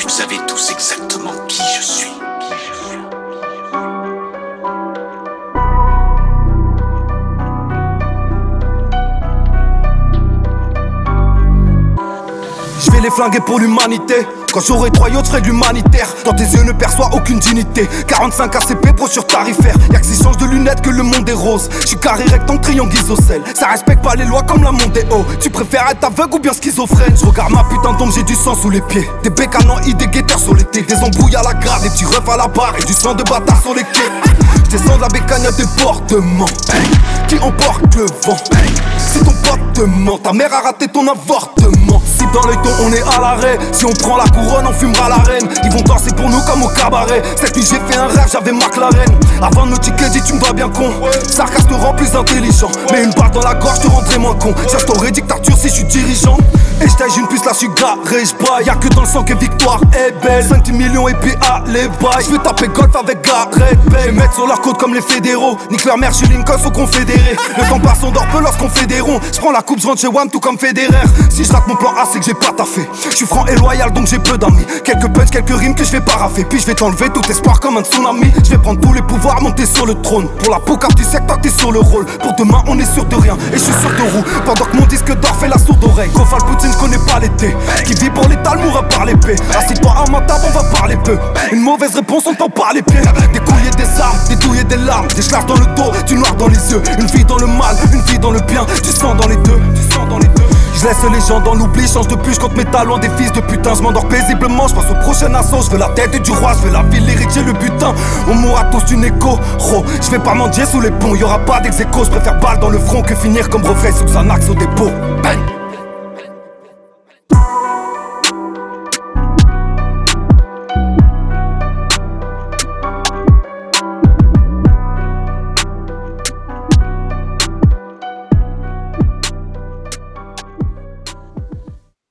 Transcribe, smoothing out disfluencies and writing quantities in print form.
Vous savez tous exactement qui je suis. Je vais les flinguer pour l'humanité. Quand j'aurai 3 yachts, je ferai de l'humanitaire. Dans tes yeux ne perçois aucune dignité. 45 ACP, brochure tarifaire. Y'a que si change de lunettes que le monde est rose. J'suis carré rectangle, triangle isocèle. Ça respecte pas les lois comme la Mondéo. Tu préfères être aveugle ou bien schizophrène? Je regarde ma putain d'ombre, j'ai du sang sous les pieds. Des bécanons, des guetteurs sur les thés. Des embrouilles à la grave, des petits refs à la barre. Et du sang de bâtard sur les quais. J'descends de la bécagne à débordement. Qui emporte le vent? Si ton pote te ment, ta mère a raté ton avortement. Si dans l'œil ton on est à l'arrêt. Si on prend la couronne, on fumera la reine. Ils vont danser pour nous comme au cabaret. Cette nuit j'ai fait un rêve, j'avais McLaren. Avant de me ticker, dis tu me vois bien con. Sarcasme te rend plus intelligent. Mais une balle dans la gorge te rendrait moins con. J'instaurerai dictature si je suis dirigeant. Et j'taille une puce là, j'suis garé, j'braille. Y'a que dans le sang que victoire est belle. 5-10 millions et puis allez bye. J'veux taper golf avec Gareth Bale. Les mettre sur leur côte comme les fédéraux. Nique leur mère, j'suis Lincoln, faut confédérer. Le temps passe, on dort peu lorsqu'on fait des ronds. J'prends la coupe, j'rentre chez Wham tout comme Federer. Si j'rate mon plan A, c'est que j'ai pas taffé. J'suis franc et loyal donc j'ai peu d'amis. Quelques punch, quelques rimes que j'vais paraffer. Puis j'vais t'enlever tout espoir comme un tsunami. J'vais prendre tous les pouvoirs, monter sur le trône. Pour la peau car tu sais que toi t'es sur le rôle. Pour demain on est sûr de rien et j'suis sûr de roue. Pendant que mon disque d'or fait la sourde oreille. Kofal Poutine, j'connais pas l'été. Qui vit pour l'étal mourra par l'épée. Assis-toi à ma table, on va parler peu. Une mauvaise réponse, on t'en par les pieds. Des couilles et des armes, des douilles et des larmes. Des schlars dans le dos, du noir dans les yeux. Une vie dans le mal, une vie dans le bien. Du sang dans les deux, du sang dans les deux. Je laisse les gens dans l'oubli, change de plus, compte mes talents des fils de putain. Je m'endors paisiblement, je passe au prochain assaut. Je veux la tête du roi, je veux la ville, l'héritier, le butin. On mourra tous d'une écho, je vais pas mendier sous les ponts. Y'aura pas d'ex-écho, je préfère balle dans le front que finir comme reflet sous un axe au dépôt. Bang.